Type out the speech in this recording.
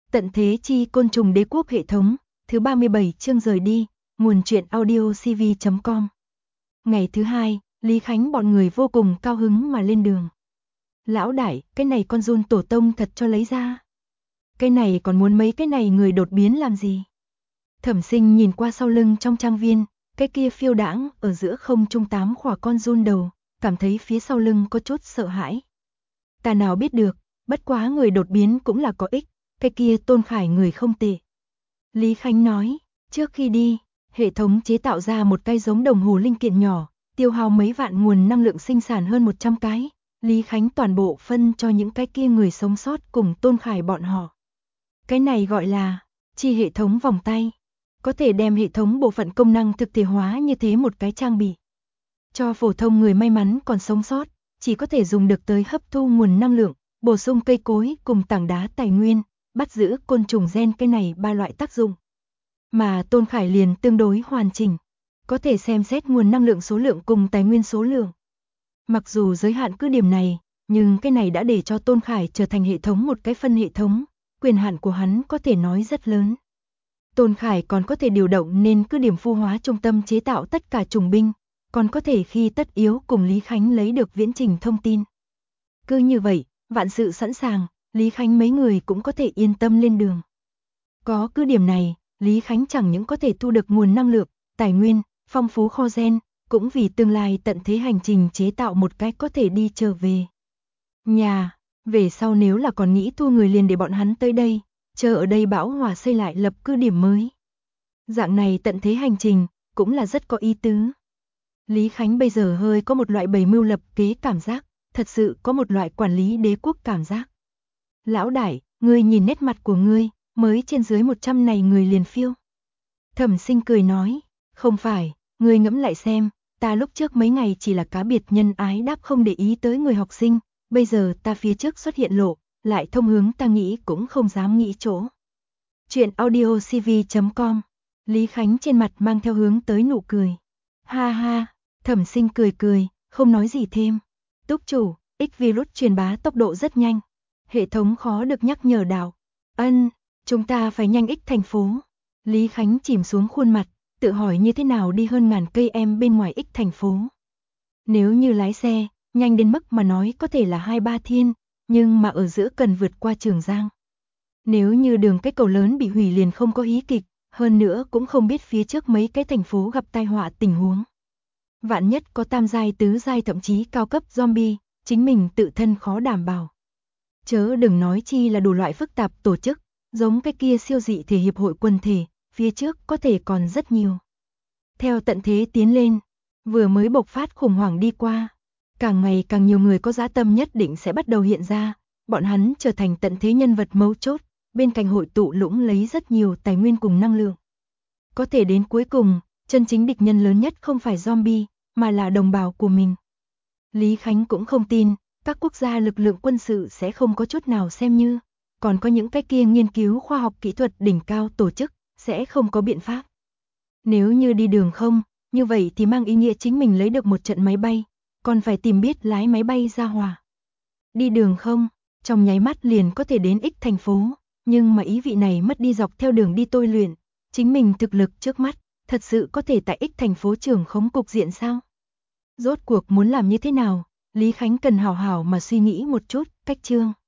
Tận thế chi côn trùng đế quốc hệ thống, thứ 37 chương rời đi, nguồn truyện audio cv.com. Ngày thứ hai, Lý Khánh bọn người vô cùng cao hứng mà lên đường. Lão đại, cái này con run tổ tông thật cho lấy ra. Cái này còn muốn mấy cái này người đột biến làm gì? Thẩm Sinh nhìn qua sau lưng trong trang viên, cái kia phiêu đãng ở giữa không trung 8 khỏa con run đầu, cảm thấy phía sau lưng có chút sợ hãi. Ta nào biết được, bất quá người đột biến cũng là có ích, cái kia Tôn Khải người không tệ. Lý Khánh nói, trước khi đi, hệ thống chế tạo ra một cái giống đồng hồ linh kiện nhỏ, tiêu hao mấy vạn nguồn năng lượng sinh sản hơn 100 cái. Lý Khánh toàn bộ phân cho những cái kia người sống sót cùng Tôn Khải bọn họ. Cái này gọi là chi hệ thống vòng tay, có thể đem hệ thống bộ phận công năng thực thể hóa như thế một cái trang bị. Cho phổ thông người may mắn còn sống sót, chỉ có thể dùng được tới hấp thu nguồn năng lượng, bổ sung cây cối cùng tảng đá tài nguyên, bắt giữ côn trùng gen, cái này 3 loại tác dụng. Mà Tôn Khải liền tương đối hoàn chỉnh, có thể xem xét nguồn năng lượng số lượng cùng tài nguyên số lượng. Mặc dù giới hạn cứ điểm này, nhưng cái này đã để cho Tôn Khải trở thành hệ thống một cái phân hệ thống, quyền hạn của hắn có thể nói rất lớn. Tôn Khải còn có thể điều động nên cứ điểm phu hóa trung tâm chế tạo tất cả trùng binh, còn có thể khi tất yếu cùng Lý Khánh lấy được viễn trình thông tin. Cứ như vậy, vạn sự sẵn sàng, Lý Khánh mấy người cũng có thể yên tâm lên đường. Có cứ điểm này, Lý Khánh chẳng những có thể thu được nguồn năng lượng, tài nguyên, phong phú kho gen, cũng vì tương lai tận thế hành trình chế tạo một cái có thể đi trở về nhà. Về sau nếu là còn nghĩ thu người liền để bọn hắn tới đây, chờ ở đây bão hòa xây lại lập cứ điểm mới. Dạng này tận thế hành trình, cũng là rất có ý tứ. Lý Khánh bây giờ hơi có một loại bày mưu lập kế cảm giác, thật sự có một loại quản lý đế quốc cảm giác. Lão đại, ngươi nhìn nét mặt của ngươi, mới trên dưới 100 này người liền phiêu. Thẩm Sinh cười nói, không phải, ngươi ngẫm lại xem, ta lúc trước mấy ngày chỉ là cá biệt nhân ái đáp không để ý tới người học sinh, bây giờ ta phía trước xuất hiện lộ, lại thông hướng ta nghĩ cũng không dám nghĩ chỗ. Chuyện audio cv.com. Lý Khánh trên mặt mang theo hướng tới nụ cười. Ha ha, Thẩm Sinh cười cười, không nói gì thêm. Túc chủ, X virus truyền bá tốc độ rất nhanh. Hệ thống khó được nhắc nhở đạo. Ân, chúng ta phải nhanh X thành phố. Lý Khánh chìm xuống khuôn mặt, tự hỏi như thế nào đi hơn ngàn cây em bên ngoài X thành phố. Nếu như lái xe, nhanh đến mức mà nói có thể là 2-3 thiên, nhưng mà ở giữa cần vượt qua Trường Giang. Nếu như đường cái cầu lớn bị hủy liền không có hí kịch, hơn nữa cũng không biết phía trước mấy cái thành phố gặp tai họa tình huống. Vạn nhất có tam giai tứ giai thậm chí cao cấp zombie, chính mình tự thân khó đảm bảo. Chớ đừng nói chi là đủ loại phức tạp tổ chức, giống cái kia siêu dị thể hiệp hội quân thể, phía trước có thể còn rất nhiều. Theo tận thế tiến lên, vừa mới bộc phát khủng hoảng đi qua, càng ngày càng nhiều người có dã tâm nhất định sẽ bắt đầu hiện ra, bọn hắn trở thành tận thế nhân vật mấu chốt, bên cạnh hội tụ lũng lấy rất nhiều tài nguyên cùng năng lượng. Có thể đến cuối cùng, chân chính địch nhân lớn nhất không phải zombie, mà là đồng bào của mình. Lý Khánh cũng không tin, các quốc gia lực lượng quân sự sẽ không có chút nào xem như, còn có những cái kia nghiên cứu khoa học kỹ thuật đỉnh cao tổ chức, sẽ không có biện pháp. Nếu như đi đường không, như vậy thì mang ý nghĩa chính mình lấy được một trận máy bay, còn phải tìm biết lái máy bay ra hòa. Đi đường không, trong nháy mắt liền có thể đến X thành phố, nhưng mà ý vị này mất đi dọc theo đường đi tôi luyện, chính mình thực lực trước mắt, thật sự có thể tại X thành phố trưởng khống cục diện sao? Rốt cuộc muốn làm như thế nào? Lý Khánh cần hào hào mà suy nghĩ một chút, cách chương.